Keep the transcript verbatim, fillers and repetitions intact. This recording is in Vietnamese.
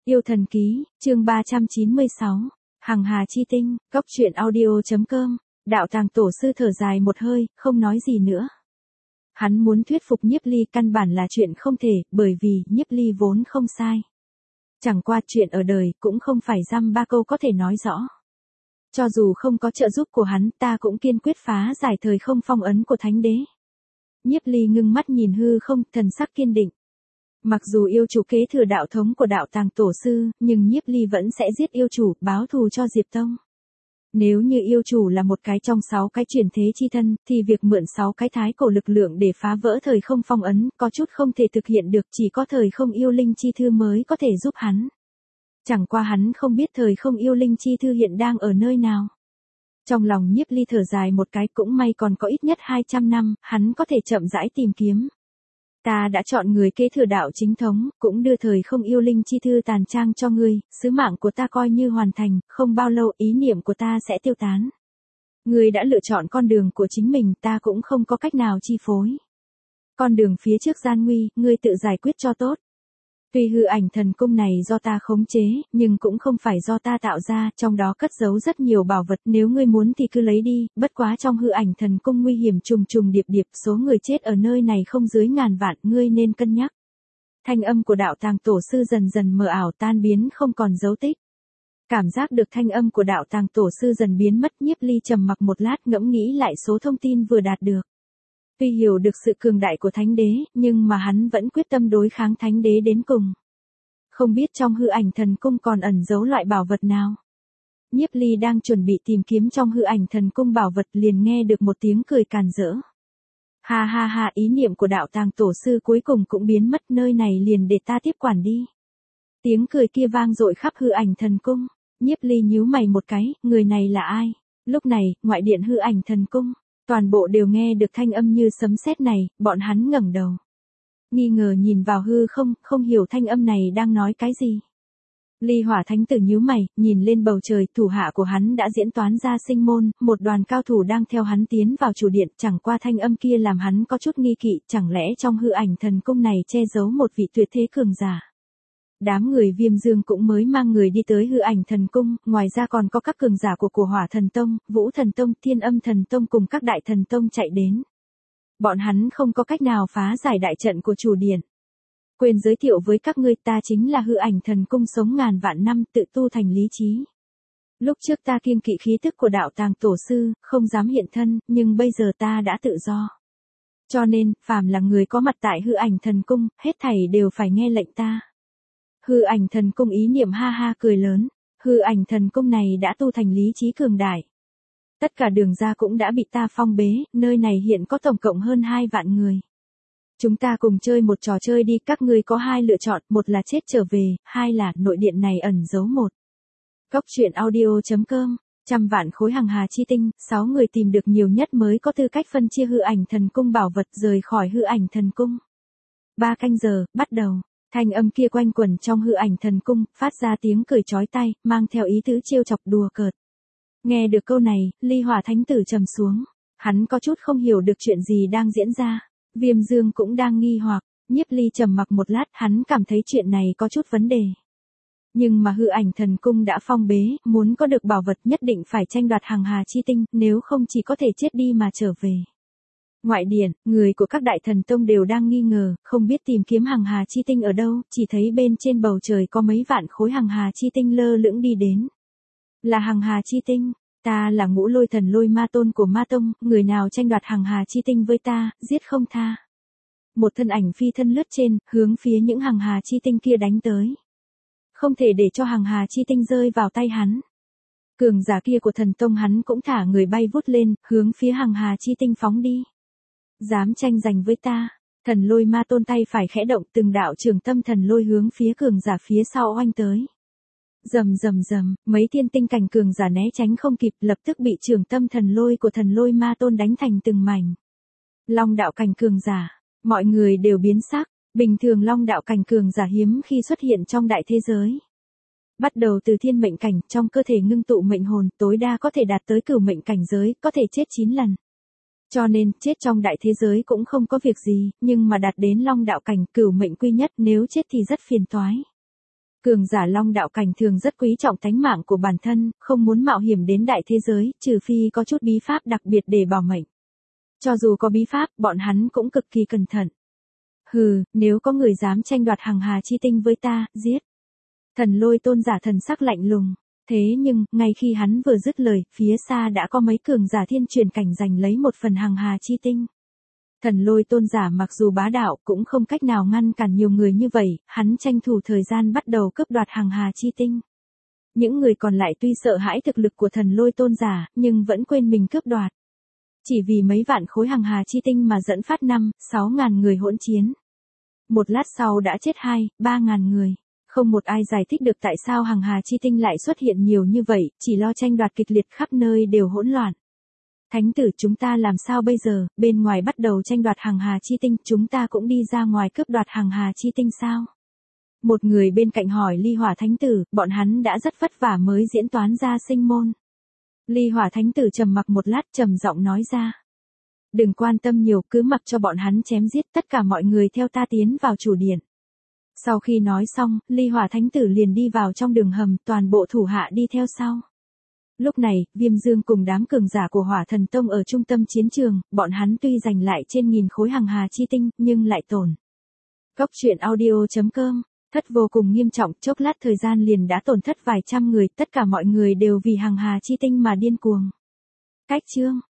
Yêu thần ký, chương ba trăm chín mươi sáu. Hằng Hà chi tinh, góc truyện audio.com. Đạo Tàng tổ sư thở dài một hơi, không nói gì nữa. Hắn muốn thuyết phục Nhiếp Ly căn bản là chuyện không thể, bởi vì Nhiếp Ly vốn không sai. Chẳng qua chuyện ở đời cũng không phải dăm ba câu có thể nói rõ. Cho dù không có trợ giúp của hắn, ta cũng kiên quyết phá giải thời không phong ấn của Thánh Đế. Nhiếp Ly ngưng mắt nhìn hư không, thần sắc kiên định. Mặc dù yêu chủ kế thừa đạo thống của Đạo Tàng tổ sư, nhưng Nhiếp Ly vẫn sẽ giết yêu chủ, báo thù cho Diệp Tông. Nếu như yêu chủ là một cái trong sáu cái chuyển thế chi thân, thì việc mượn sáu cái thái cổ lực lượng để phá vỡ thời không phong ấn, có chút không thể thực hiện được, chỉ có thời không yêu linh chi thư mới có thể giúp hắn. Chẳng qua hắn không biết thời không yêu linh chi thư hiện đang ở nơi nào. Trong lòng Nhiếp Ly thở dài một cái, cũng may còn có ít nhất hai trăm năm, hắn có thể chậm rãi tìm kiếm. Ta đã chọn người kế thừa đạo chính thống, cũng đưa thời không yêu linh chi thư tàn trang cho ngươi, sứ mạng của ta coi như hoàn thành, không bao lâu ý niệm của ta sẽ tiêu tán. Ngươi đã lựa chọn con đường của chính mình, ta cũng không có cách nào chi phối. Con đường phía trước gian nguy, ngươi tự giải quyết cho tốt. Tuy hư ảnh thần cung này do ta khống chế, nhưng cũng không phải do ta tạo ra, trong đó cất giấu rất nhiều bảo vật, nếu ngươi muốn thì cứ lấy đi, bất quá trong hư ảnh thần cung nguy hiểm trùng trùng điệp điệp, số người chết ở nơi này không dưới ngàn vạn, ngươi nên cân nhắc. Thanh âm của Đạo Tàng tổ sư dần dần mờ ảo tan biến không còn dấu tích. Cảm giác được thanh âm của Đạo Tàng tổ sư dần biến mất, Nhiếp Ly trầm mặc một lát ngẫm nghĩ lại số thông tin vừa đạt được. Tuy hiểu được sự cường đại của Thánh Đế, nhưng mà hắn vẫn quyết tâm đối kháng Thánh Đế đến cùng. Không biết trong hư ảnh thần cung còn ẩn giấu loại bảo vật nào. Nhiếp Ly đang chuẩn bị tìm kiếm trong hư ảnh thần cung bảo vật, liền nghe được một tiếng cười càn rỡ. Ha ha ha, ý niệm của Đạo Tàng tổ sư cuối cùng cũng biến mất, nơi này liền để ta tiếp quản đi. Tiếng cười kia vang dội khắp hư ảnh thần cung. Nhiếp Ly nhíu mày một cái, người này là ai? Lúc này, ngoại điện hư ảnh thần cung, toàn bộ đều nghe được thanh âm như sấm sét này, bọn hắn ngẩng đầu. Nghi ngờ nhìn vào hư không, không hiểu thanh âm này đang nói cái gì. Ly Hỏa Thánh tử nhíu mày, nhìn lên bầu trời, thủ hạ của hắn đã diễn toán ra sinh môn, một đoàn cao thủ đang theo hắn tiến vào chủ điện, chẳng qua thanh âm kia làm hắn có chút nghi kỵ, chẳng lẽ trong hư ảnh thần cung này che giấu một vị tuyệt thế cường giả. Đám người Viêm Dương cũng mới mang người đi tới hư ảnh thần cung, ngoài ra còn có các cường giả của của Hỏa Thần Tông, Vũ Thần Tông, Thiên Âm Thần Tông cùng các đại thần tông chạy đến. Bọn hắn không có cách nào phá giải đại trận của chủ điện. Quên giới thiệu với các ngươi, ta chính là hư ảnh thần cung sống ngàn vạn năm, tự tu thành lý trí. Lúc trước ta kiêng kỵ khí tức của Đạo Tàng tổ sư, không dám hiện thân, nhưng bây giờ ta đã tự do. Cho nên, phàm là người có mặt tại hư ảnh thần cung, hết thảy đều phải nghe lệnh ta. Hư ảnh thần cung ý niệm ha ha cười lớn, hư ảnh thần cung này đã tu thành lý trí cường đại. Tất cả đường ra cũng đã bị ta phong bế, nơi này hiện có tổng cộng hơn hai vạn người. Chúng ta cùng chơi một trò chơi đi, các ngươi có hai lựa chọn, một là chết trở về, hai là nội điện này ẩn giấu một. Góc truyện audio.com, trăm vạn khối hằng hà chi tinh, sáu người tìm được nhiều nhất mới có tư cách phân chia hư ảnh thần cung bảo vật rời khỏi hư ảnh thần cung. Ba canh giờ, bắt đầu. Thanh âm kia quanh quẩn trong hư ảnh thần cung, phát ra tiếng cười chói tai, mang theo ý tứ trêu chọc đùa cợt. Nghe được câu này, Ly Hỏa Thánh tử trầm xuống. Hắn có chút không hiểu được chuyện gì đang diễn ra. Viêm Dương cũng đang nghi hoặc. Nhiếp Ly trầm mặc một lát, hắn cảm thấy chuyện này có chút vấn đề. Nhưng mà hư ảnh thần cung đã phong bế, muốn có được bảo vật nhất định phải tranh đoạt hằng hà chi tinh, nếu không chỉ có thể chết đi mà trở về. Ngoại điện, người của các đại thần tông đều đang nghi ngờ, không biết tìm kiếm hằng hà chi tinh ở đâu, chỉ thấy bên trên bầu trời có mấy vạn khối hằng hà chi tinh lơ lửng đi đến. Là hằng hà chi tinh, ta là Ngũ Lôi Thần Lôi Ma Tôn của Ma Tông, người nào tranh đoạt hằng hà chi tinh với ta, giết không tha. Một thân ảnh phi thân lướt trên, hướng phía những hằng hà chi tinh kia đánh tới. Không thể để cho hằng hà chi tinh rơi vào tay hắn. Cường giả kia của thần tông hắn cũng thả người bay vút lên, hướng phía hằng hà chi tinh phóng đi. Dám tranh giành với ta, Thần Lôi Ma Tôn tay phải khẽ động, từng đạo trường tâm thần lôi hướng phía cường giả phía sau oanh tới. Rầm rầm rầm, mấy thiên tinh cảnh cường giả né tránh không kịp, lập tức bị trường tâm thần lôi của Thần Lôi Ma Tôn đánh thành từng mảnh. Long đạo cảnh cường giả, mọi người đều biến sắc, bình thường long đạo cảnh cường giả hiếm khi xuất hiện trong đại thế giới. Bắt đầu từ thiên mệnh cảnh, trong cơ thể ngưng tụ mệnh hồn, tối đa có thể đạt tới cửu mệnh cảnh giới, có thể chết chín lần. Cho nên, chết trong đại thế giới cũng không có việc gì, nhưng mà đạt đến long đạo cảnh cửu mệnh quy nhất, nếu chết thì rất phiền toái. Cường giả long đạo cảnh thường rất quý trọng tánh mạng của bản thân, không muốn mạo hiểm đến đại thế giới, trừ phi có chút bí pháp đặc biệt để bảo mệnh. Cho dù có bí pháp, bọn hắn cũng cực kỳ cẩn thận. Hừ, nếu có người dám tranh đoạt hằng hà chi tinh với ta, giết. Thần Lôi Tôn giả thần sắc lạnh lùng. Thế nhưng, ngay khi hắn vừa dứt lời, phía xa đã có mấy cường giả thiên truyền cảnh giành lấy một phần hằng hà chi tinh. Thần Lôi Tôn giả mặc dù bá đạo cũng không cách nào ngăn cản nhiều người như vậy, hắn tranh thủ thời gian bắt đầu cướp đoạt hằng hà chi tinh. Những người còn lại tuy sợ hãi thực lực của thần Lôi Tôn giả, nhưng vẫn quên mình cướp đoạt. Chỉ vì mấy vạn khối hằng hà chi tinh mà dẫn phát năm, sáu ngàn người hỗn chiến. Một lát sau đã chết hai, ba ngàn người. Không một ai giải thích được tại sao hằng hà chi tinh lại xuất hiện nhiều như vậy, chỉ lo tranh đoạt kịch liệt khắp nơi đều hỗn loạn. Thánh tử, chúng ta làm sao bây giờ, bên ngoài bắt đầu tranh đoạt hằng hà chi tinh, chúng ta cũng đi ra ngoài cướp đoạt hằng hà chi tinh sao? Một người bên cạnh hỏi Ly Hỏa Thánh tử, bọn hắn đã rất vất vả mới diễn toán ra sinh môn. Ly Hỏa Thánh tử trầm mặc một lát, trầm giọng nói ra. Đừng quan tâm nhiều, cứ mặc cho bọn hắn chém giết, tất cả mọi người theo ta tiến vào chủ điện. Sau khi nói xong, Ly Hỏa Thánh tử liền đi vào trong đường hầm, toàn bộ thủ hạ đi theo sau. Lúc này, Viêm Dương cùng đám cường giả của Hỏa Thần Tông ở trung tâm chiến trường, bọn hắn tuy giành lại trên nghìn khối hằng hà chi tinh, nhưng lại tổn. Cốc truyện audio chấm com, thất vô cùng nghiêm trọng, chốc lát thời gian liền đã tổn thất vài trăm người, tất cả mọi người đều vì hằng hà chi tinh mà điên cuồng. Cách chương